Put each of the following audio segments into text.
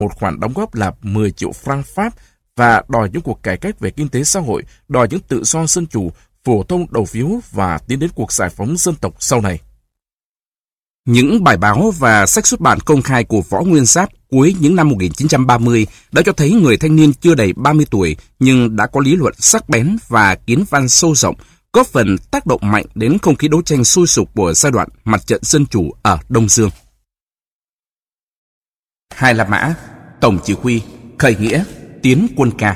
một khoản đóng góp là 10 triệu franc Pháp và đòi những cuộc cải cách về kinh tế xã hội, đòi những tự do dân chủ, phổ thông đầu phiếu và tiến đến cuộc giải phóng dân tộc sau này. Những bài báo và sách xuất bản công khai của Võ Nguyên Giáp cuối những năm 1930 đã cho thấy người thanh niên chưa đầy 30 tuổi nhưng đã có lý luận sắc bén và kiến văn sâu rộng, góp phần tác động mạnh đến không khí đấu tranh sôi sục của giai đoạn mặt trận dân chủ ở Đông Dương. Hai La Mã, Tổng chỉ huy, khởi nghĩa, tiến quân ca.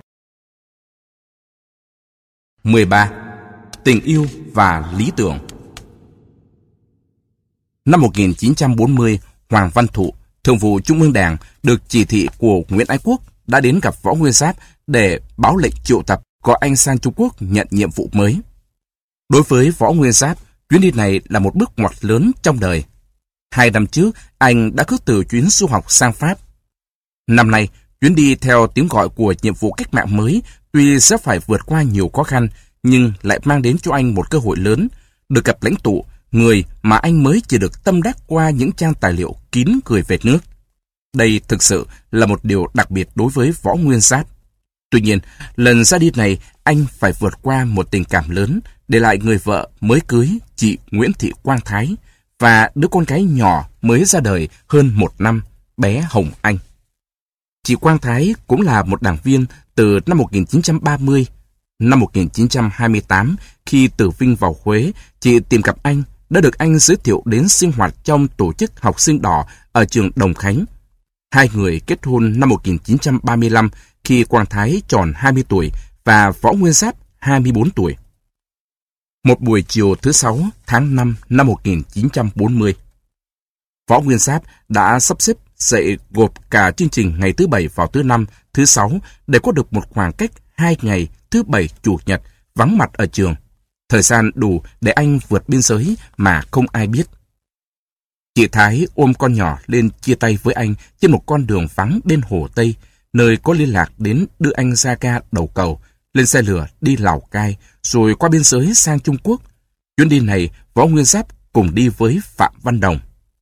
13. Tình yêu và lý tưởng. Năm 1940, Hoàng Văn Thụ, Thường vụ Trung ương Đảng, được chỉ thị của Nguyễn Ái Quốc đã đến gặp Võ Nguyên Giáp để báo lệnh triệu tập gọi anh sang Trung Quốc nhận nhiệm vụ mới. Đối với Võ Nguyên Giáp, chuyến đi này là một bước ngoặt lớn trong đời. 2 năm trước, anh đã khước từ chuyến du học sang Pháp. Năm nay, chuyến đi theo tiếng gọi của nhiệm vụ cách mạng mới tuy sẽ phải vượt qua nhiều khó khăn, nhưng lại mang đến cho anh một cơ hội lớn, được gặp lãnh tụ, người mà anh mới chỉ được tâm đắc qua những trang tài liệu kín gửi về nước. Đây thực sự là một điều đặc biệt đối với Võ Nguyên Giáp. Tuy nhiên, lần ra đi này, anh phải vượt qua một tình cảm lớn, để lại người vợ mới cưới, chị Nguyễn Thị Quang Thái, và đứa con gái nhỏ mới ra đời hơn 1 năm, bé Hồng Anh. Chị Quang Thái cũng là một đảng viên từ năm 1930. Năm 1928, khi từ Vinh vào Huế, chị tìm gặp anh, đã được anh giới thiệu đến sinh hoạt trong tổ chức học sinh đỏ ở trường Đồng Khánh. Hai người kết hôn năm 1935 khi Quang Thái tròn 20 tuổi và Võ Nguyên Giáp 24 tuổi. Một buổi chiều thứ 6 tháng 5 năm 1940, Võ Nguyên Giáp đã sắp xếp dạy gộp cả chương trình ngày thứ Bảy vào thứ Năm, thứ Sáu để có được một khoảng cách 2 ngày thứ Bảy, Chủ nhật vắng mặt ở trường. Thời gian đủ để anh vượt biên giới mà không ai biết. Chị Thái ôm con nhỏ lên chia tay với anh trên một con đường vắng bên Hồ Tây, nơi có liên lạc đến đưa anh ra ga đầu cầu, lên xe lửa đi Lào Cai, rồi qua biên giới sang Trung Quốc. Chuyến đi này, Võ Nguyên Giáp cùng đi với Phạm Văn Đồng.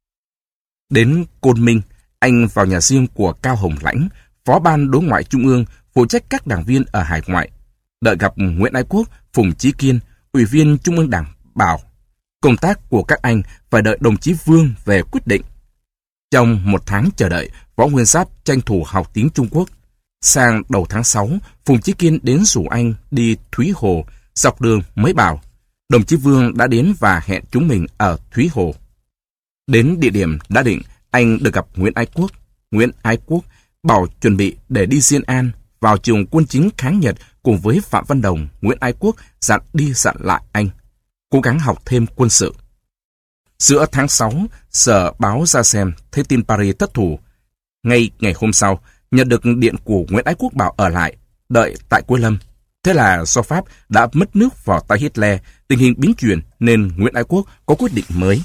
Đến Côn Minh, anh vào nhà riêng của Cao Hồng Lãnh, Phó ban Đối ngoại Trung ương, phụ trách các đảng viên ở hải ngoại. Đợi gặp Nguyễn Ái Quốc, Phùng Chí Kiên, Ủy viên Trung ương Đảng, bảo công tác của các anh phải đợi đồng chí Vương về quyết định. Trong 1 tháng chờ đợi, Võ Nguyên Giáp tranh thủ học tiếng Trung Quốc. Sang đầu tháng 6, Phùng Chí Kiên đến rủ anh đi Thúy Hồ, dọc đường mới bảo đồng chí Vương đã đến và hẹn chúng mình ở Thúy Hồ. Đến địa điểm đã định, anh được gặp Nguyễn Ái Quốc. Nguyễn Ái Quốc bảo chuẩn bị để đi Diên An, vào trường quân chính kháng Nhật cùng với Phạm Văn Đồng. Nguyễn Ái Quốc dặn đi dặn lại anh cố gắng học thêm quân sự. Giữa tháng 6, Sở báo ra xem thấy tin Paris thất thủ. Ngay ngày hôm sau, nhận được điện của Nguyễn Ái Quốc bảo ở lại, đợi tại Quế Lâm. Thế là do Pháp đã mất nước vào tay Hitler, tình hình biến chuyển nên Nguyễn Ái Quốc có quyết định mới.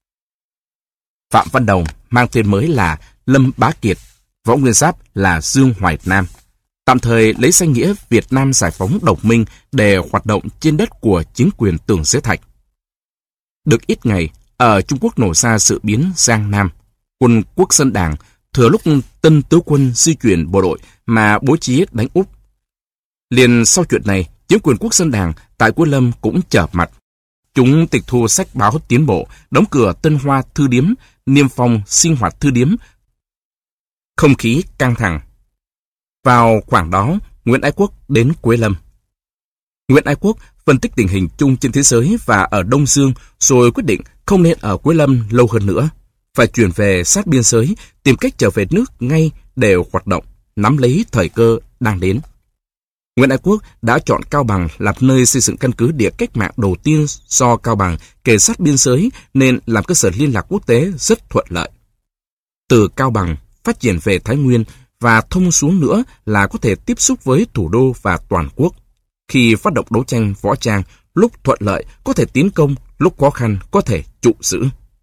Phạm Văn Đồng mang tên mới là Lâm Bá Kiệt, Võ Nguyên Giáp là Dương Hoài Nam. Tạm thời lấy danh nghĩa Việt Nam Giải phóng Đồng minh để hoạt động trên đất của chính quyền Tưởng Giới Thạch. Được ít ngày, ở Trung Quốc nổ ra sự biến Giang Nam. Quân Quốc dân Đảng thừa lúc Tân Tứ quân di chuyển bộ đội mà bố trí đánh Úc. Liền sau chuyện này, chính quyền Quốc dân Đảng tại Quế Lâm cũng trở mặt. Chúng tịch thu sách báo tiến bộ, đóng cửa Tân Hoa Thư điếm, niêm phong Sinh hoạt Thư điếm. Không khí căng thẳng. Vào khoảng đó, Nguyễn Ái Quốc đến Quế Lâm. Nguyễn Ái Quốc phân tích tình hình chung trên thế giới và ở Đông Dương, rồi quyết định không nên ở Quế Lâm lâu hơn nữa, phải chuyển về sát biên giới, tìm cách trở về nước ngay để hoạt động, nắm lấy thời cơ đang đến. Nguyễn Ái Quốc đã chọn Cao Bằng làm nơi xây dựng căn cứ địa cách mạng đầu tiên, do Cao Bằng kề sát biên giới nên làm cơ sở liên lạc quốc tế rất thuận lợi. Từ Cao Bằng phát triển về Thái Nguyên và thông xuống nữa là có thể tiếp xúc với thủ đô và toàn quốc. Khi phát động đấu tranh võ trang, lúc thuận lợi có thể tiến công, lúc khó khăn có thể trụ giữ.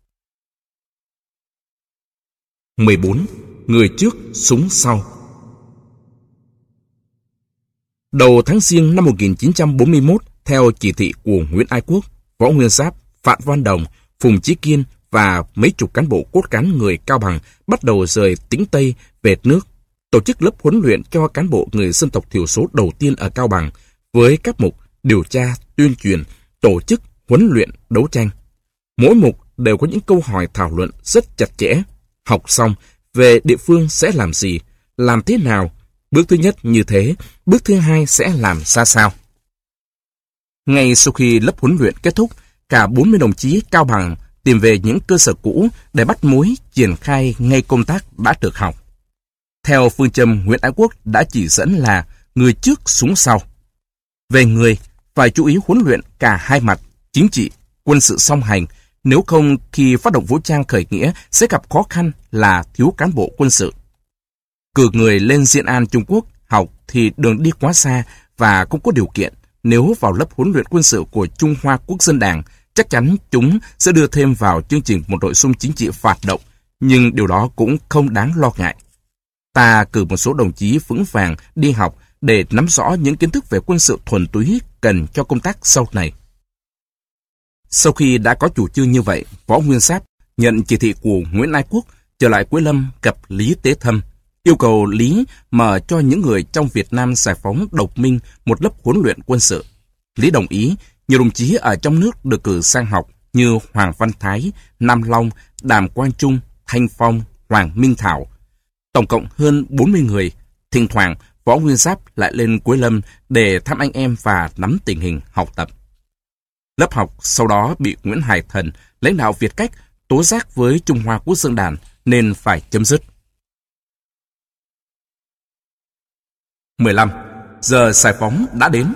14. Người trước, súng sau. Đầu tháng Giêng năm 1941, theo chỉ thị của Nguyễn Ái Quốc, Võ Nguyên Giáp, Phạm Văn Đồng, Phùng Chí Kiên và mấy chục cán bộ cốt cán người Cao Bằng bắt đầu rời Tĩnh Tây về nước, tổ chức lớp huấn luyện cho cán bộ người dân tộc thiểu số đầu tiên ở Cao Bằng với các mục điều tra, tuyên truyền, tổ chức, huấn luyện, đấu tranh. Mỗi mục đều có những câu hỏi thảo luận rất chặt chẽ. Học xong, về địa phương sẽ làm gì, làm thế nào, bước thứ nhất như thế, bước thứ hai sẽ làm ra sao. Ngay sau khi lớp huấn luyện kết thúc, cả 40 đồng chí Cao Bằng tìm về những cơ sở cũ để bắt mối triển khai ngay công tác đã được học. Theo phương châm Nguyễn Ái Quốc đã chỉ dẫn là người trước súng sau. Về người, phải chú ý huấn luyện cả hai mặt, chính trị, quân sự song hành, nếu không khi phát động vũ trang khởi nghĩa sẽ gặp khó khăn là thiếu cán bộ quân sự. Cử người lên Diên An Trung Quốc học thì đường đi quá xa và không có điều kiện. Nếu vào lớp huấn luyện quân sự của Trung Hoa Quốc dân Đảng, chắc chắn chúng sẽ đưa thêm vào chương trình một nội dung chính trị phản động, nhưng điều đó cũng không đáng lo ngại. Ta cử một số đồng chí vững vàng đi học để nắm rõ những kiến thức về quân sự thuần túy cần cho công tác sau này. Sau khi đã có chủ trương như vậy, Võ Nguyên Giáp nhận chỉ thị của Nguyễn Ái Quốc trở lại Quế Lâm gặp Lý Tế Thâm, yêu cầu Lý mở cho những người trong Việt Nam giải phóng độc minh một lớp huấn luyện quân sự. Lý đồng ý, nhiều đồng chí ở trong nước được cử sang học như Hoàng Văn Thái, Nam Long, Đàm Quang Trung, Thanh Phong, Hoàng Minh Thảo. Tổng cộng hơn 40 người. Thỉnh thoảng, Võ Nguyên Giáp lại lên Quế Lâm để thăm anh em và nắm tình hình học tập. Lớp học sau đó bị Nguyễn Hải Thần, lãnh đạo Việt Cách, tố giác với Trung Hoa Quốc dân Đảng nên phải chấm dứt. 15. Giờ giải phóng đã đến.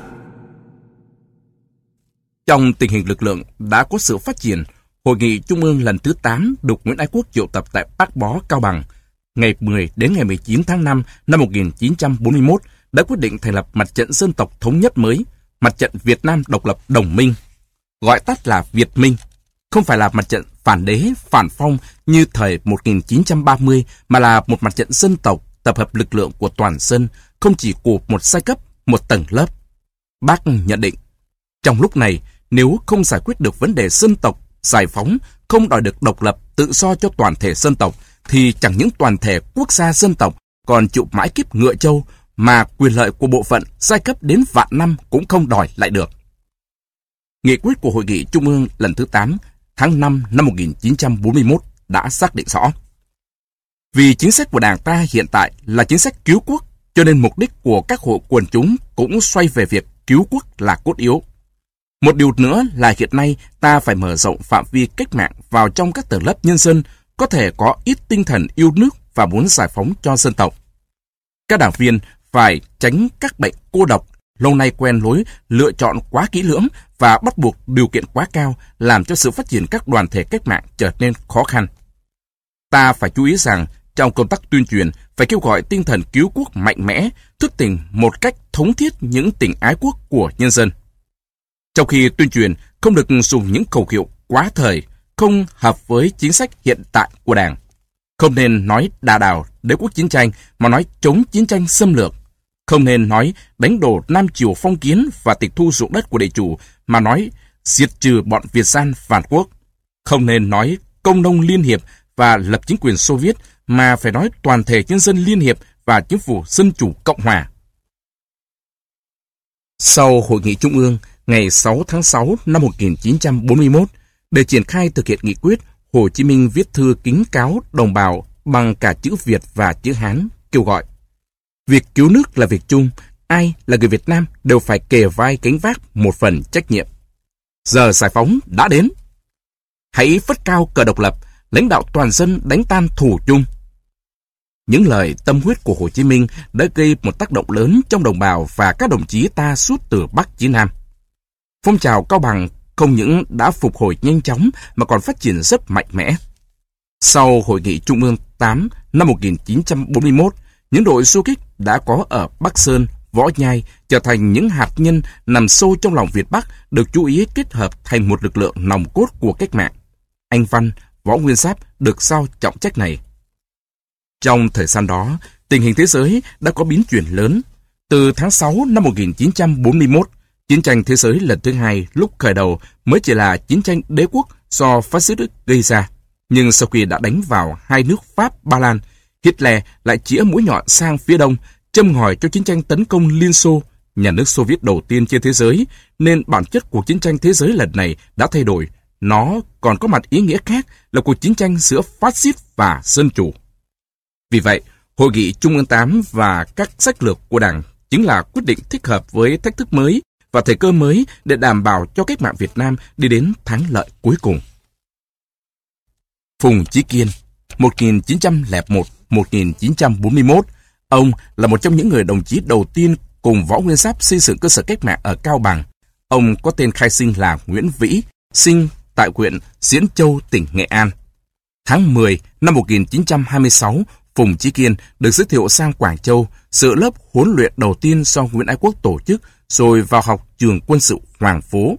Trong tình hình lực lượng đã có sự phát triển, Hội nghị Trung ương lần thứ 8 được Nguyễn Ái Quốc triệu tập tại Bác Bó, Cao Bằng, ngày 10 đến ngày 19 tháng 5 năm 1941 đã quyết định thành lập Mặt trận Dân tộc Thống nhất mới, Mặt trận Việt Nam Độc lập Đồng minh, gọi tắt là Việt Minh. Không phải là mặt trận phản đế, phản phong như thời 1930, mà là một mặt trận dân tộc tập hợp lực lượng của toàn dân, không chỉ của một giai cấp, một tầng lớp. Bác nhận định, trong lúc này, nếu không giải quyết được vấn đề dân tộc, giải phóng, không đòi được độc lập, tự do cho toàn thể dân tộc, thì chẳng những toàn thể quốc gia dân tộc còn chịu mãi kiếp ngựa trâu, mà quyền lợi của bộ phận giai cấp đến vạn năm cũng không đòi lại được. Nghị quyết của Hội nghị Trung ương lần thứ 8 tháng 5 năm 1941 đã xác định rõ. Vì chính sách của Đảng ta hiện tại là chính sách cứu quốc, cho nên mục đích của các hội quần chúng cũng xoay về việc cứu quốc là cốt yếu. Một điều nữa là hiện nay ta phải mở rộng phạm vi cách mạng vào trong các tầng lớp nhân dân có thể có ít tinh thần yêu nước và muốn giải phóng cho dân tộc. Các đảng viên phải tránh các bệnh cô độc, lâu nay quen lối lựa chọn quá kỹ lưỡng và bắt buộc điều kiện quá cao, làm cho sự phát triển các đoàn thể cách mạng trở nên khó khăn. Ta phải chú ý rằng trong công tác tuyên truyền phải kêu gọi tinh thần cứu quốc mạnh mẽ, thức tỉnh một cách thống thiết những tình ái quốc của nhân dân. Trong khi tuyên truyền không được dùng những khẩu hiệu quá thời, không hợp với chính sách hiện tại của Đảng. Không nên nói đà đảo đế quốc chiến tranh mà nói chống chiến tranh xâm lược. Không nên nói đánh đổ Nam Triều phong kiến và tịch thu ruộng đất của địa chủ mà nói diệt trừ bọn Việt gian phản quốc. Không nên nói công nông liên hiệp và lập chính quyền Xô Viết mà phải nói toàn thể nhân dân liên hiệp và chính phủ dân chủ cộng hòa. Sau Hội nghị Trung ương ngày 6 tháng 6 năm 1941, để triển khai thực hiện nghị quyết, Hồ Chí Minh viết thư kính cáo đồng bào bằng cả chữ Việt và chữ Hán, kêu gọi: việc cứu nước là việc chung, ai là người Việt Nam đều phải kề vai gánh vác một phần trách nhiệm. Giờ giải phóng đã đến. Hãy phất cao cờ độc lập, lãnh đạo toàn dân đánh tan thù chung. Những lời tâm huyết của Hồ Chí Minh đã gây một tác động lớn trong đồng bào và các đồng chí ta suốt từ Bắc chí Nam. Phong trào Cao Bằng không những đã phục hồi nhanh chóng mà còn phát triển rất mạnh mẽ. Sau Hội nghị Trung ương 8 năm 1941, những đội du kích đã có ở Bắc Sơn, Võ Nhai trở thành những hạt nhân nằm sâu trong lòng Việt Bắc được chú ý kết hợp thành một lực lượng nòng cốt của cách mạng. Anh Văn, Võ Nguyên Giáp được giao trọng trách này. Trong thời gian đó, tình hình thế giới đã có biến chuyển lớn. Từ tháng 6 năm 1941, chiến tranh thế giới lần thứ hai lúc khởi đầu mới chỉ là chiến tranh đế quốc do phát xít Đức gây ra. Nhưng sau khi đã đánh vào hai nước Pháp, Ba Lan, Hitler lại chĩa mũi nhọn sang phía đông, châm ngòi cho chiến tranh tấn công Liên Xô, nhà nước Xô Viết đầu tiên trên thế giới, nên bản chất cuộc chiến tranh thế giới lần này đã thay đổi. Nó còn có mặt ý nghĩa khác là cuộc chiến tranh giữa phát xít và dân chủ. Vì vậy, Hội nghị Trung ương 8 và các sách lược của Đảng chính là quyết định thích hợp với thách thức mới và thời cơ mới để đảm bảo cho cách mạng Việt Nam đi đến thắng lợi cuối cùng. Phùng Chí Kiên, 1901-1941, ông là một trong những người đồng chí đầu tiên cùng Võ Nguyên Giáp xây dựng cơ sở cách mạng ở Cao Bằng. Ông có tên khai sinh là Nguyễn Vĩ, sinh tại huyện Diễn Châu, tỉnh Nghệ An. Tháng 10 năm 1926, Phùng Chí Kiên được giới thiệu sang Quảng Châu, dự lớp huấn luyện đầu tiên do Nguyễn Ái Quốc tổ chức, rồi vào học trường quân sự Hoàng Phố.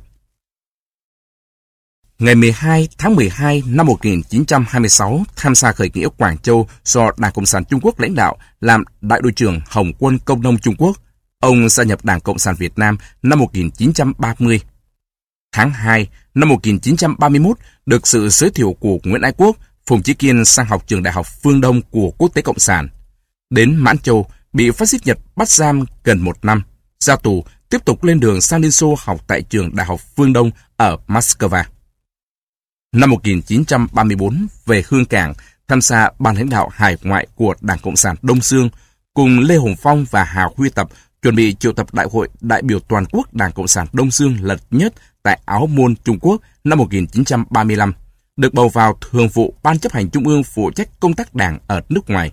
Ngày 12 tháng 12 năm 1926, tham gia khởi nghĩa Quảng Châu do Đảng Cộng sản Trung Quốc lãnh đạo, làm đại đội trưởng Hồng quân Công nông Trung Quốc. Ông gia nhập Đảng Cộng sản Việt Nam năm 1930. Tháng 2 năm 1931, được sự giới thiệu của Nguyễn Ái Quốc, Phùng Chí Kiên sang học trường Đại học Phương Đông của Quốc tế Cộng sản. Đến Mãn Châu, bị phát xít Nhật bắt giam gần 1 năm. Ra tù, tiếp tục lên đường sang Liên Xô học tại trường Đại học Phương Đông ở Moscow. Năm 1934, về Hương Cảng, tham gia ban lãnh đạo hải ngoại của Đảng Cộng sản Đông Dương, cùng Lê Hồng Phong và Hà Huy Tập chuẩn bị triệu tập Đại hội đại biểu toàn quốc Đảng Cộng sản Đông Dương lần nhất tại Áo Môn, Trung Quốc năm 1935, được bầu vào Thường vụ Ban chấp hành Trung ương phụ trách công tác đảng ở nước ngoài.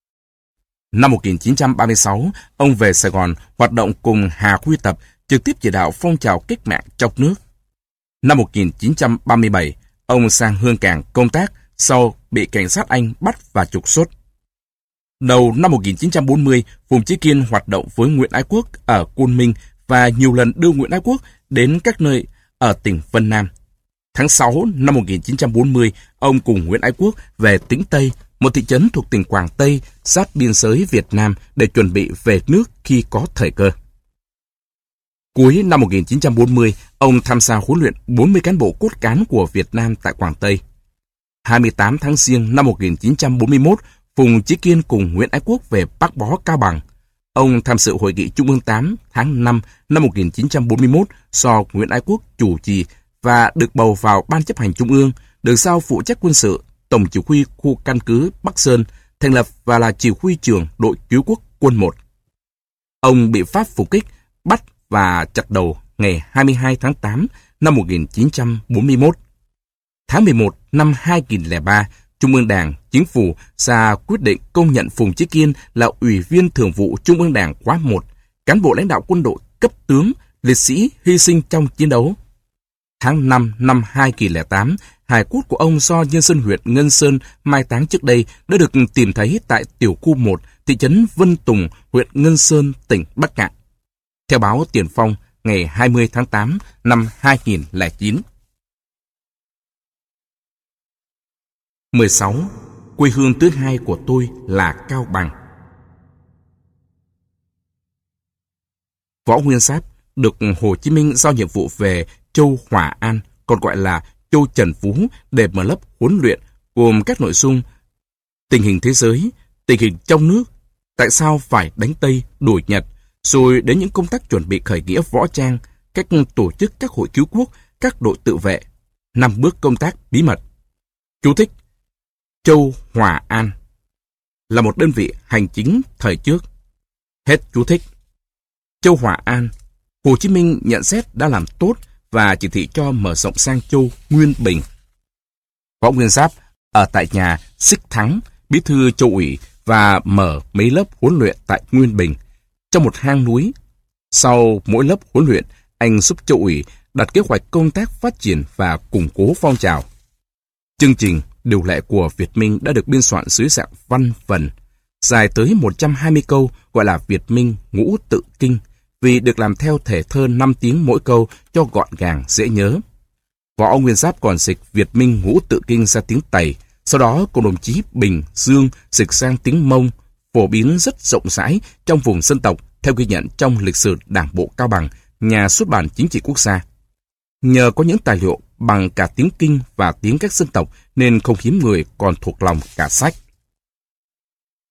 Năm 1936, ông về Sài Gòn hoạt động cùng Hà Huy Tập, trực tiếp chỉ đạo phong trào cách mạng trong nước. Năm 1937, ông sang Hương Cảng công tác, sau bị cảnh sát Anh bắt và trục xuất. Đầu năm 1940, Phùng Chí Kiên hoạt động với Nguyễn Ái Quốc ở Côn Minh và nhiều lần đưa Nguyễn Ái Quốc đến các nơi ở tỉnh Vân Nam. Tháng 6 năm 1940, ông cùng Nguyễn Ái Quốc về Tĩnh Tây, một thị trấn thuộc tỉnh Quảng Tây, sát biên giới Việt Nam để chuẩn bị về nước khi có thời cơ. Cuối năm 1940, ông tham gia huấn luyện 40 cán bộ cốt cán của Việt Nam tại Quảng Tây. 28 tháng Giêng năm 1941, Phùng Chí Kiên cùng Nguyễn Ái Quốc về Bắc Bó, Cao Bằng. Ông tham dự Hội nghị Trung ương 8 tháng 5 năm 1941 do Nguyễn Ái Quốc chủ trì và được bầu vào Ban chấp hành Trung ương, được giao phụ trách quân sự, tổng chỉ huy khu căn cứ Bắc Sơn, thành lập và là chỉ huy trưởng đội cứu quốc quân 1. Ông bị Pháp phục kích, bắt và chặt đầu ngày 22 tháng 8 năm 1941. Tháng 11 năm 2003, Trung ương Đảng, Chính phủ ra quyết định công nhận Phùng Chí Kiên là Ủy viên Thường vụ Trung ương Đảng khóa 1, cán bộ lãnh đạo quân đội cấp tướng, liệt sĩ hy sinh trong chiến đấu. Tháng 5 năm 2008, hài cốt của ông do nhân dân huyện Ngân Sơn mai táng trước đây đã được tìm thấy tại tiểu khu 1, thị trấn Vân Tùng, huyện Ngân Sơn, tỉnh Bắc Cạn. Theo báo Tiền Phong, ngày 20 tháng 8 năm 2009. 16. Quê hương thứ hai của tôi là Cao Bằng. Võ Nguyên Giáp được Hồ Chí Minh giao nhiệm vụ về Châu Hòa An, còn gọi là Châu Trần Phú, để mở lớp huấn luyện gồm các nội dung tình hình thế giới, tình hình trong nước, tại sao phải đánh Tây đuổi Nhật, rồi đến những công tác chuẩn bị khởi nghĩa võ trang, cách tổ chức các hội cứu quốc, các đội tự vệ, 5 bước công tác bí mật. Chú thích: Châu Hòa An là một đơn vị hành chính thời trước. Hết chú thích. Châu Hòa An, Hồ Chí Minh nhận xét đã làm tốt và chỉ thị cho mở rộng sang Châu Nguyên Bình. Võ Nguyên Giáp ở tại nhà Xích Thắng, bí thư Châu ủy, và mở mấy lớp huấn luyện tại Nguyên Bình, trong một hang núi. Sau mỗi lớp huấn luyện, anh giúp Châu ủy đặt kế hoạch công tác phát triển và củng cố phong trào. Chương trình điều lệ của Việt Minh đã được biên soạn dưới dạng văn vần, dài tới 120 câu, gọi là Việt Minh Ngũ Tự Kinh, vì được làm theo thể thơ 5 tiếng mỗi câu cho gọn gàng dễ nhớ. Võ Nguyên Giáp còn dịch Việt Minh Ngũ Tự Kinh ra tiếng Tây, sau đó cùng đồng chí Bình Dương dịch sang tiếng Mông, phổ biến rất rộng rãi trong vùng dân tộc, theo ghi nhận trong lịch sử Đảng bộ Cao Bằng, nhà xuất bản Chính trị Quốc gia. Nhờ có những tài liệu bằng cả tiếng Kinh và tiếng các dân tộc nên không hiếm người còn thuộc lòng cả sách.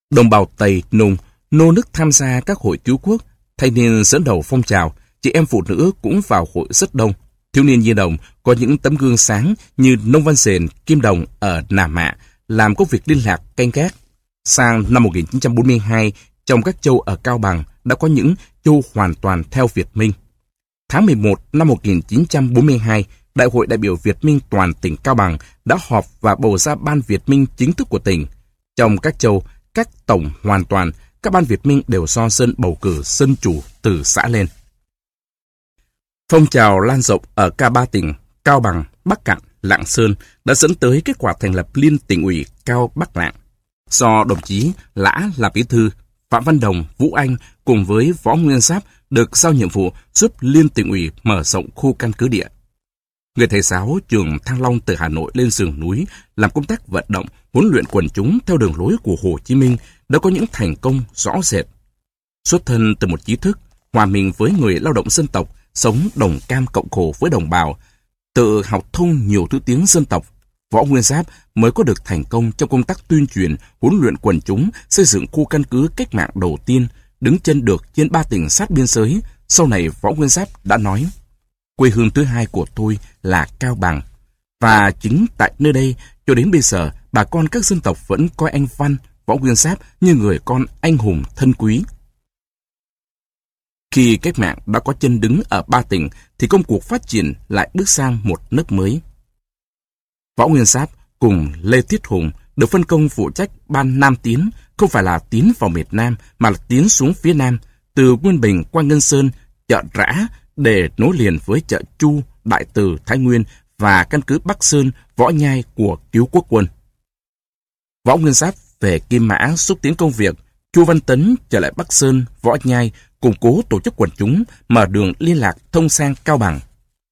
Đồng bào Tây, Nùng, nô nức tham gia các hội cứu quốc, thanh niên dẫn đầu phong trào, chị em phụ nữ cũng vào hội rất đông. Thiếu niên nhi đồng có những tấm gương sáng như Nông Văn Sền, Kim Đồng ở Nà Mạ, làm công việc liên lạc canh gác. Sang năm 1942, trong các châu ở Cao Bằng đã có những châu hoàn toàn theo Việt Minh. Tháng 11 năm 1942, Đại hội đại biểu Việt Minh toàn tỉnh Cao Bằng đã họp và bầu ra Ban Việt Minh chính thức của tỉnh. Trong các châu, các tổng hoàn toàn, các ban Việt Minh đều do dân bầu cử dân chủ từ xã lên. Phong trào lan rộng ở cả ba tỉnh Cao Bằng, Bắc Kạn, Lạng Sơn đã dẫn tới kết quả thành lập Liên Tỉnh ủy Cao Bắc Lạng, do đồng chí Lã làm bí thư, Phạm Văn Đồng, Vũ Anh cùng với Võ Nguyên Giáp được giao nhiệm vụ giúp Liên Tỉnh ủy mở rộng khu căn cứ địa. Người thầy giáo trường Thăng Long từ Hà Nội lên sườn núi làm công tác vận động, huấn luyện quần chúng theo đường lối của Hồ Chí Minh đã có những thành công rõ rệt. Xuất thân từ một trí thức, hòa mình với người lao động dân tộc, sống đồng cam cộng khổ với đồng bào, tự học thông nhiều thứ tiếng dân tộc, Võ Nguyên Giáp mới có được thành công trong công tác tuyên truyền, huấn luyện quần chúng, xây dựng khu căn cứ cách mạng đầu tiên, đứng chân được trên 3 tỉnh sát biên giới. Sau này Võ Nguyên Giáp đã nói, quê hương thứ hai của tôi là Cao Bằng. Và chính tại nơi đây, cho đến bây giờ, bà con các dân tộc vẫn coi anh Văn, Võ Nguyên Giáp như người con anh hùng thân quý. Khi cách mạng đã có chân đứng ở 3 tỉnh, thì công cuộc phát triển lại bước sang một nấc mới. Võ Nguyên Giáp cùng Lê Thiết Hùng được phân công phụ trách ban Nam tiến, không phải là tiến vào miền Nam, mà là tiến xuống phía Nam, từ Nguyên Bình qua Ngân Sơn, chợ Rã, để nối liền với chợ Chu, Đại Từ, Thái Nguyên và căn cứ Bắc Sơn, Võ Nhai của Cứu Quốc quân. Võ Nguyên Giáp về Kim Mã xúc tiến công việc, Chu Văn Tấn trở lại Bắc Sơn, Võ Nhai, củng cố tổ chức quần chúng, mở đường liên lạc thông sang Cao Bằng.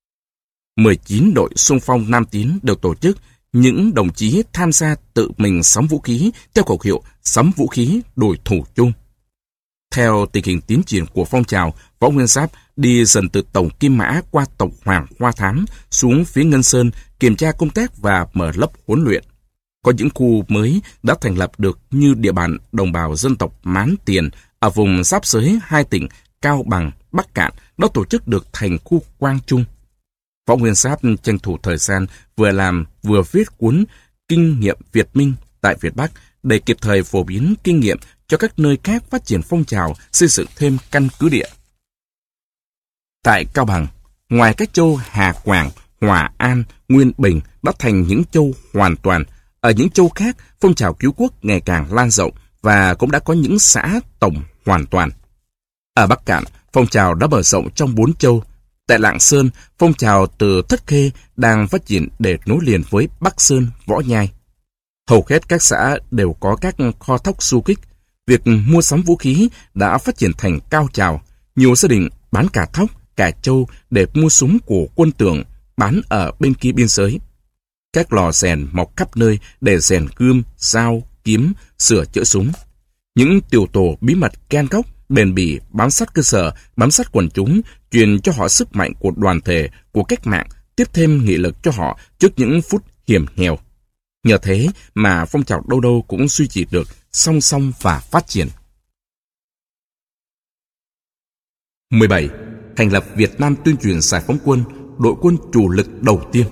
19 đội xung phong Nam tiến được tổ chức, những đồng chí tham gia tự mình sắm vũ khí theo khẩu hiệu sắm vũ khí đổi thủ chung. Theo tình hình tiến triển của phong trào, Võ Nguyên Giáp đi dần từ tổng Kim Mã qua tổng Hoàng Hoa Thám xuống phía Ngân Sơn kiểm tra công tác và mở lớp huấn luyện. Có những khu mới đã thành lập được như địa bàn đồng bào dân tộc Mán Tiền ở vùng giáp giới 2 tỉnh Cao Bằng, Bắc Kạn đã tổ chức được thành khu Quang Trung. Võ Nguyên Giáp tranh thủ thời gian vừa làm vừa viết cuốn Kinh nghiệm Việt Minh tại Việt Bắc để kịp thời phổ biến kinh nghiệm cho các nơi khác phát triển phong trào xây dựng thêm căn cứ địa. Tại Cao Bằng, ngoài các châu Hà Quảng, Hòa An, Nguyên Bình đã thành những châu hoàn toàn, ở những châu khác phong trào cứu quốc ngày càng lan rộng và cũng đã có những xã tổng hoàn toàn. Ở Bắc Kạn, phong trào đã mở rộng trong 4 châu. Tại Lạng Sơn, phong trào từ Thất Khê đang phát triển để nối liền với Bắc Sơn, Võ Nhai. Hầu hết các xã đều có các kho thóc du kích. Việc mua sắm vũ khí đã phát triển thành cao trào. Nhiều gia đình bán cả thóc, cả trâu để mua súng của quân Tưởng bán ở bên kia biên giới. Các lò rèn mọc khắp nơi để rèn gươm, dao, kiếm, sửa chữa súng. Những tiểu tổ bí mật gan góc, bền bỉ, bám sát cơ sở, bám sát quần chúng, truyền cho họ sức mạnh của đoàn thể, của cách mạng, tiếp thêm nghị lực cho họ trước những phút hiểm nghèo. Nhờ thế mà phong trào đâu đâu cũng duy trì được song song và phát triển. 17. Thành lập Việt Nam tuyên truyền giải phóng quân, đội quân chủ lực đầu tiên.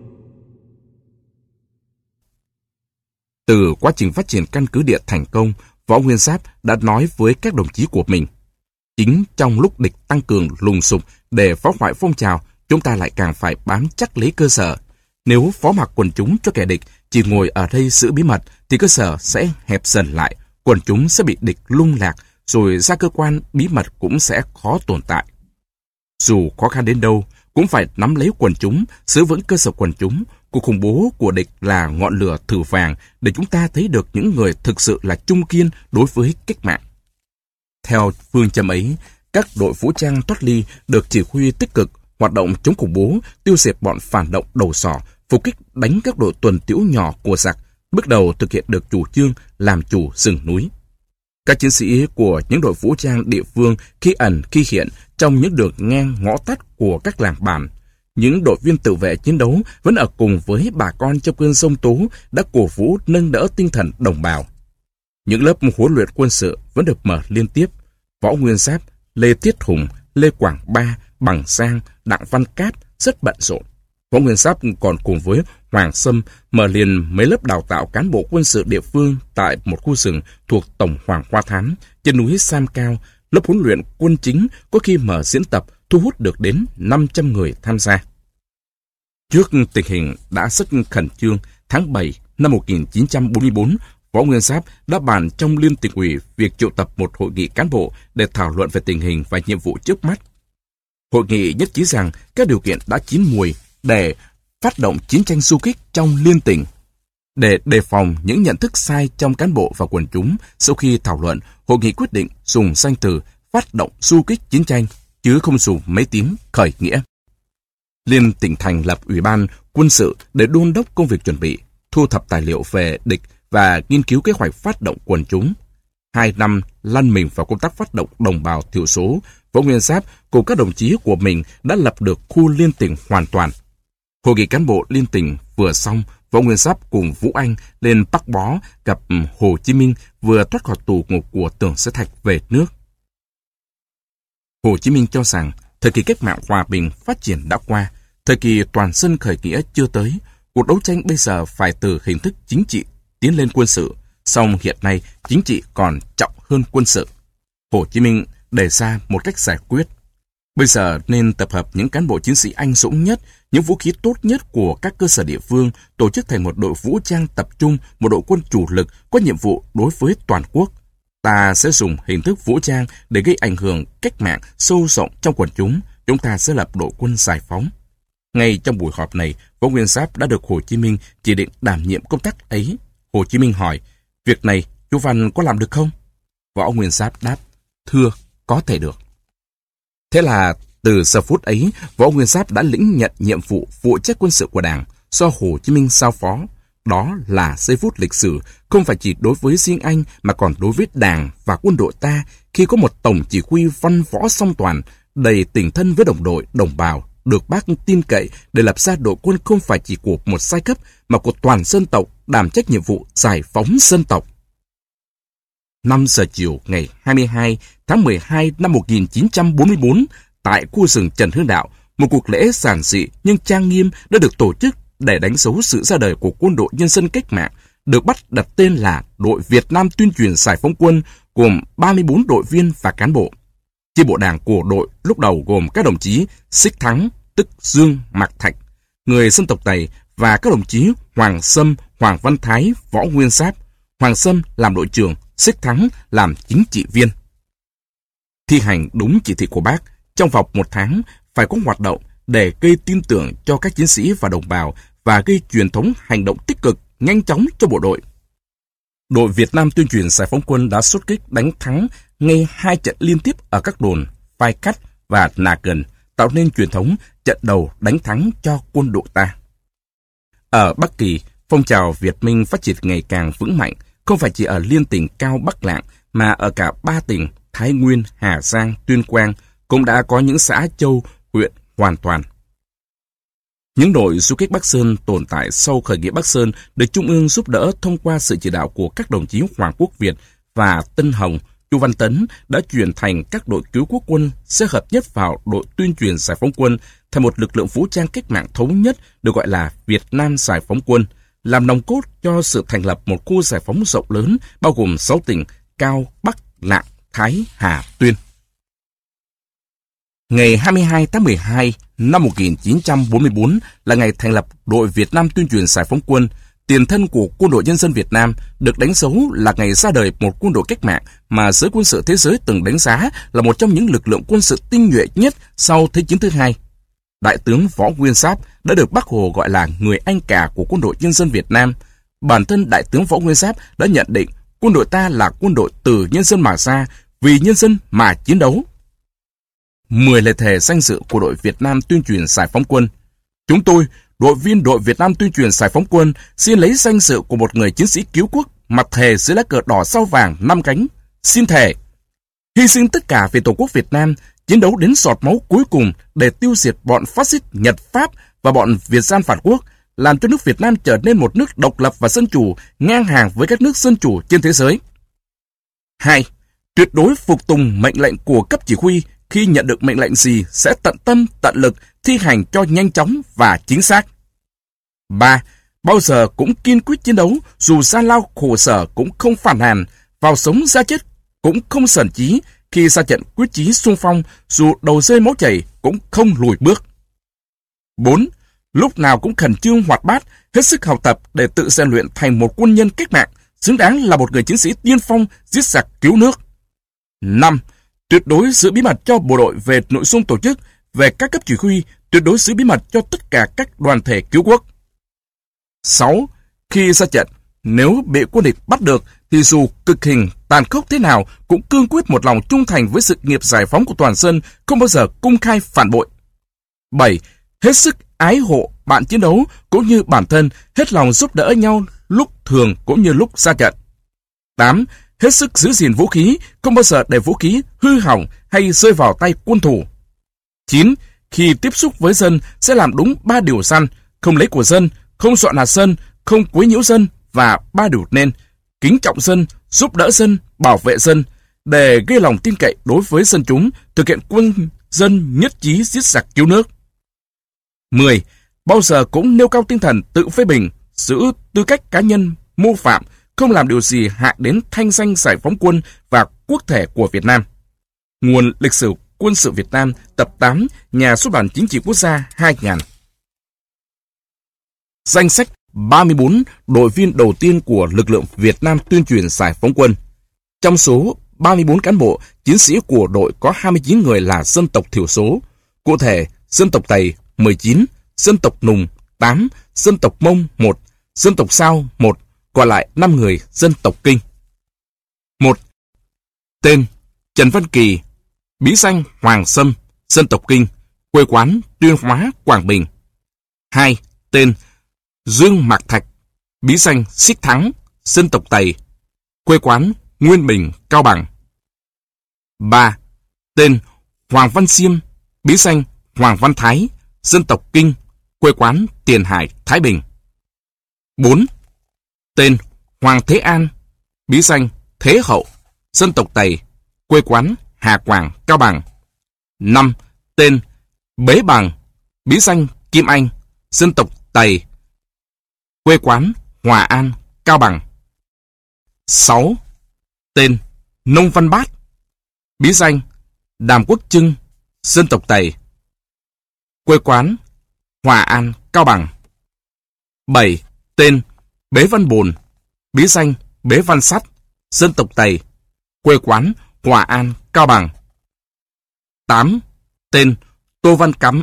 Từ quá trình phát triển căn cứ địa thành công, Võ Nguyên Giáp đã nói với các đồng chí của mình, chính trong lúc địch tăng cường lùng sục để phá hoại phong trào, chúng ta lại càng phải bám chắc lấy cơ sở. Nếu phó mặc quần chúng cho kẻ địch chỉ ngồi ở đây giữ bí mật, thì cơ sở sẽ hẹp dần lại, quần chúng sẽ bị địch lung lạc, rồi ra cơ quan bí mật cũng sẽ khó tồn tại. Dù khó khăn đến đâu, cũng phải nắm lấy quần chúng, giữ vững cơ sở quần chúng. Cuộc khủng bố của địch là ngọn lửa thử vàng để chúng ta thấy được những người thực sự là trung kiên đối với cách mạng. Theo phương châm ấy, các đội vũ trang thoát ly được chỉ huy tích cực hoạt động chống khủng bố, tiêu diệt bọn phản động đầu sỏ, phục kích đánh các đội tuần tiễu nhỏ của giặc, bước đầu thực hiện được chủ trương làm chủ rừng núi. Các chiến sĩ của những đội vũ trang địa phương khi ẩn khi hiện trong những đường ngang ngõ tắt của các làng bản. Những đội viên tự vệ chiến đấu vẫn ở cùng với bà con trong cơn giông tố đã cổ vũ nâng đỡ tinh thần đồng bào. Những lớp huấn luyện quân sự vẫn được mở liên tiếp. Võ Nguyên Giáp, Lê Tiết Hùng, Lê Quảng Ba, Bằng Giang, Đặng Văn Cát rất bận rộn. Võ Nguyên Giáp còn cùng với Hoàng Sâm mở liền mấy lớp đào tạo cán bộ quân sự địa phương tại một khu rừng thuộc Tổng Hoàng Hoa Thám trên núi Sam Cao. Lớp huấn luyện quân chính có khi mở diễn tập thu hút được đến 500 người tham gia. Trước tình hình đã rất khẩn trương, tháng 7 năm 1944, Võ Nguyên Giáp đã bàn trong Liên Tỉnh ủy việc triệu tập một hội nghị cán bộ để thảo luận về tình hình và nhiệm vụ trước mắt. Hội nghị nhất trí rằng các điều kiện đã chín muồi để phát động chiến tranh du kích trong liên tỉnh. Để đề phòng những nhận thức sai trong cán bộ và quần chúng, sau khi thảo luận, hội nghị quyết định dùng danh từ phát động du kích chiến tranh, chứ không dùng mấy tiếng khởi nghĩa. Liên tỉnh thành lập ủy ban quân sự để đôn đốc công việc chuẩn bị, thu thập tài liệu về địch và nghiên cứu kế hoạch phát động quần chúng. 2 năm lăn mình vào công tác phát động đồng bào thiểu số, Võ Nguyên Giáp cùng các đồng chí của mình đã lập được khu liên tỉnh hoàn toàn. Hội nghị cán bộ liên tỉnh vừa xong, Võ Nguyên Giáp cùng Vũ Anh lên Bắc Bó gặp Hồ Chí Minh vừa thoát khỏi tù ngục của Tưởng Sứ Thạch về nước. Hồ Chí Minh cho rằng thời kỳ cách mạng hòa bình phát triển đã qua, thời kỳ toàn dân khởi nghĩa chưa tới, cuộc đấu tranh bây giờ phải từ hình thức chính trị tiến lên quân sự, song hiện nay chính trị còn trọng hơn quân sự. Hồ Chí Minh đề ra một cách giải quyết. Bây giờ nên tập hợp những cán bộ chiến sĩ anh dũng nhất, những vũ khí tốt nhất của các cơ sở địa phương, tổ chức thành một đội vũ trang tập trung, một đội quân chủ lực có nhiệm vụ đối với toàn quốc. Ta sẽ dùng hình thức vũ trang để gây ảnh hưởng cách mạng sâu rộng trong quần chúng. Chúng ta sẽ lập đội quân giải phóng. Ngay trong buổi họp này, Võ Nguyên Giáp đã được Hồ Chí Minh chỉ định đảm nhiệm công tác ấy. Hồ Chí Minh hỏi, việc này chú Văn có làm được không? Võ Nguyên Giáp đáp, thưa, có thể được. Thế là từ giờ phút ấy, Võ Nguyên Giáp đã lĩnh nhận nhiệm vụ phụ trách quân sự của Đảng do Hồ Chí Minh giao phó. Đó là giây phút lịch sử, không phải chỉ đối với riêng anh mà còn đối với Đảng và quân đội ta, khi có một tổng chỉ huy văn võ song toàn, đầy tình thân với đồng đội, đồng bào, được Bác tin cậy để lập ra đội quân không phải chỉ của một giai cấp mà của toàn dân tộc, đảm trách nhiệm vụ giải phóng dân tộc. 5 giờ chiều ngày 22 tháng 12 năm 1944, tại khu rừng Trần Hưng Đạo, một cuộc lễ giản dị nhưng trang nghiêm đã được tổ chức để đánh dấu sự ra đời của Quân đội Nhân dân Cách mạng, được bắt đặt tên là Đội Việt Nam Tuyên truyền Giải phóng quân, gồm 34 đội viên và cán bộ. Chi bộ đảng của đội lúc đầu gồm các đồng chí Xích Thắng, tức Dương Mạc Thạch, người dân tộc Tày, và các đồng chí Hoàng Sâm, Hoàng Văn Thái, Võ Nguyên Giáp. Hoàng Sâm làm đội trưởng, Xích Thắng làm chính trị viên. Thi hành đúng chỉ thị của Bác, trong vòng 1 tháng phải có hoạt động để gây tin tưởng cho các chiến sĩ và đồng bào và gây truyền thống hành động tích cực, nhanh chóng cho bộ đội. Đội Việt Nam Tuyên truyền Giải phóng quân đã xuất kích đánh thắng ngay 2 trận liên tiếp ở các đồn Phai Cắt và Nà Cần, tạo nên truyền thống trận đầu đánh thắng cho quân đội ta. Ở Bắc Kỳ, phong trào Việt Minh phát triển ngày càng vững mạnh, không phải chỉ ở liên tỉnh Cao Bắc Lạng mà ở cả 3 tỉnh Thái Nguyên, Hà Giang, Tuyên Quang cũng đã có những xã châu, huyện hoàn toàn. Những đội du kích Bắc Sơn tồn tại sau khởi nghĩa Bắc Sơn được Trung ương giúp đỡ thông qua sự chỉ đạo của các đồng chí Hoàng Quốc Việt và Tân Hồng, Chu Văn Tấn đã chuyển thành các đội cứu quốc quân sẽ hợp nhất vào đội tuyên truyền giải phóng quân thành một lực lượng vũ trang cách mạng thống nhất được gọi là Việt Nam Giải phóng quân, làm nòng cốt cho sự thành lập một khu giải phóng rộng lớn bao gồm 6 tỉnh Cao, Bắc, Lạng, Thái, Hà, Tuyên. Ngày 22 tháng 12 năm 1944 là ngày thành lập đội Việt Nam Tuyên truyền Giải phóng quân, tiền thân của Quân đội Nhân dân Việt Nam, được đánh dấu là ngày ra đời một quân đội cách mạng mà giới quân sự thế giới từng đánh giá là một trong những lực lượng quân sự tinh nhuệ nhất sau Thế chiến thứ hai. Đại tướng Võ Nguyên Giáp đã được Bác Hồ gọi là người anh cả của Quân đội Nhân dân Việt Nam. Bản thân Đại tướng Võ Nguyên Giáp đã nhận định quân đội ta là quân đội từ nhân dân mà ra, vì nhân dân mà chiến đấu. 10 lời thề danh dự của đội Việt Nam Tuyên truyền Giải phóng quân. Chúng tôi, đội viên đội Việt Nam Tuyên truyền Giải phóng quân, xin lấy danh dự của một người chiến sĩ cứu quốc, mặt thề dưới lá cờ đỏ sao vàng 5 cánh. Xin thề hy sinh tất cả vì Tổ quốc Việt Nam, chiến đấu đến giọt máu cuối cùng để tiêu diệt bọn phát xít Nhật Pháp và bọn Việt gian phản quốc, làm cho nước Việt Nam trở nên một nước độc lập và dân chủ, ngang hàng với các nước dân chủ trên thế giới. 2. Tuyệt đối phục tùng mệnh lệnh của cấp chỉ huy, khi nhận được mệnh lệnh gì sẽ tận tâm, tận lực thi hành cho nhanh chóng và chính xác. 3. Bao giờ cũng kiên quyết chiến đấu, dù gian lao khổ sở cũng không phản nàn, vào sống ra chết cũng không sờn chí, khi ra trận quyết chí xung phong, dù đầu rơi máu chảy cũng không lùi bước. 4. Lúc nào cũng khẩn trương hoạt bát, hết sức học tập để tự rèn luyện thành một quân nhân cách mạng, xứng đáng là một người chiến sĩ tiên phong giết giặc cứu nước. 5. Tuyệt đối giữ bí mật cho bộ đội về nội dung tổ chức, về các cấp chỉ huy, tuyệt đối giữ bí mật cho tất cả các đoàn thể cứu quốc. 6. Khi ra trận, nếu bị quân địch bắt được thì dù cực hình, tàn khốc thế nào cũng cương quyết một lòng trung thành với sự nghiệp giải phóng của toàn dân, không bao giờ công khai phản bội. 7. Hết sức ái hộ bạn chiến đấu cũng như bản thân, hết lòng giúp đỡ nhau lúc thường cũng như lúc ra trận. 8. Hết sức giữ gìn vũ khí, không bao giờ để vũ khí hư hỏng hay rơi vào tay quân thù. 9. Khi tiếp xúc với dân sẽ làm đúng 3 điều răn: không lấy của dân, không dọn hạt dân, không quấy nhiễu dân, và 3 điều nên: kính trọng dân, giúp đỡ dân, bảo vệ dân, để gây lòng tin cậy đối với dân chúng, thực hiện quân dân nhất trí giết giặc cứu nước. 10. Bao giờ cũng nêu cao tinh thần tự phê bình, giữ tư cách cá nhân mô phạm, không làm điều gì hại đến thanh danh giải phóng quân và quốc thể của Việt Nam. Nguồn Lịch sử Quân sự Việt Nam, tập 8, Nhà xuất bản Chính trị Quốc gia 2000. Danh sách 34 đội viên đầu tiên của lực lượng Việt Nam tuyên truyền giải phóng quân. Trong số 34 cán bộ, chiến sĩ của đội có 29 người là dân tộc thiểu số. Cụ thể, dân tộc Tày 19, dân tộc Nùng 8, dân tộc Mông 1, dân tộc Sao 1, còn lại 5 người dân tộc Kinh. 1. Tên: Trần Văn Kỳ, bí danh Hoàng Sâm, dân tộc Kinh, quê quán Tuyên Hóa, Quảng Bình. 2. Tên: Dương Mạc Thạch, bí danh Xích Thắng, dân tộc Tày, quê quán Nguyên Bình, Cao Bằng. 3. Tên: Hoàng Văn Xiêm, bí danh Hoàng Văn Thái, dân tộc Kinh, quê quán Tiền Hải, Thái Bình. 4. Tên: Hoàng Thế An, bí danh Thế Hậu, dân tộc Tày, quê quán Hà Quảng, Cao Bằng. 5. Tên: Bế Bằng, bí danh Kim Anh, dân tộc Tày, quê quán Hòa An, Cao Bằng. 6. Tên: Nông Văn Bát, bí danh Đàm Quốc Trưng, dân tộc Tày, quê quán Hòa An, Cao Bằng. 7. Tên: Bế Văn Bồn, bí danh Bế Văn Sắt, dân tộc Tày, quê quán Hòa An, Cao Bằng. 8. Tên: Tô Văn Cắm,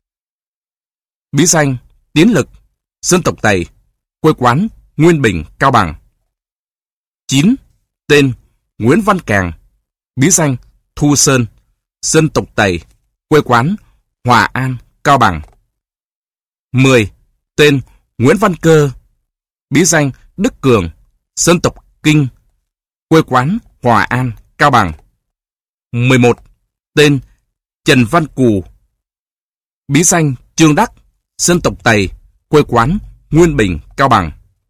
bí danh Tiến Lực, dân tộc Tày, quê quán Nguyên Bình, Cao Bằng. 9. Tên: Nguyễn Văn Càng, bí danh Thu Sơn, dân tộc Tày, quê quán Hòa An, Cao Bằng. 10. Tên: Nguyễn Văn Cơ, bí danh Đức Cường, dân tộc Kinh, quê quán Hòa An, Cao Bằng. 11. Tên: Trần Văn Cù, bí danh Trương Đắc, dân tộc Tày, quê quán Nguyên Bình, Cao Bằng.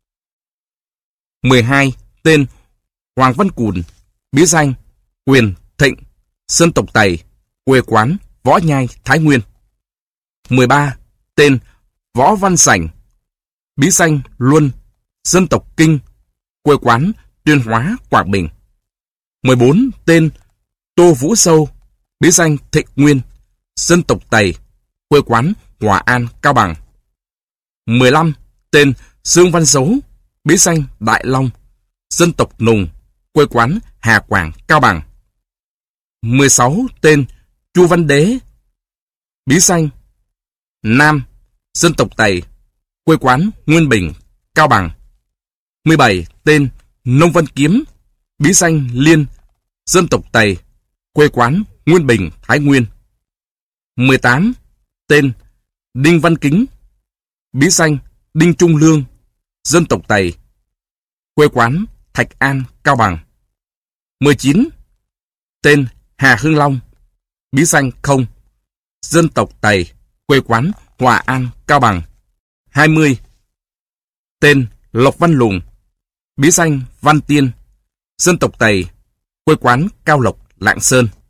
12. Tên: Hoàng Văn Cùn, bí danh Quyền Thịnh, dân tộc Tày, quê quán Võ Nhai, Thái Nguyên. 13. Tên: Võ Văn Sảnh, bí danh Luân, dân tộc Kinh, quê quán Tuyên Hóa, Quảng Bình. 14. Tên: Tô Vũ Sâu, bí danh Thịnh Nguyên, dân tộc Tày, quê quán Hòa An, Cao Bằng. 15. Tên: Dương Văn Dấu, bí danh Đại Long, dân tộc Nùng, quê quán Hà Quảng, Cao Bằng. 16. Tên: Chu Văn Đế, bí danh Nam, dân tộc Tày, quê quán Nguyên Bình, Cao Bằng. 17. Tên: Nông Văn Kiếm, bí danh Liên, dân tộc Tày, quê quán Nguyên Bình, Thái Nguyên. 18. Tên: Đinh Văn Kính, bí danh Đinh Trung Lương, dân tộc Tày, quê quán Thạch An, Cao Bằng. 19. Tên: Hà Hưng Long, bí danh Không, dân tộc Tày, quê quán Hòa An, Cao Bằng. 20. Tên: Lộc Văn Lùng, bí danh Văn Tiên, dân tộc Tày, quê quán Cao Lộc, Lạng Sơn.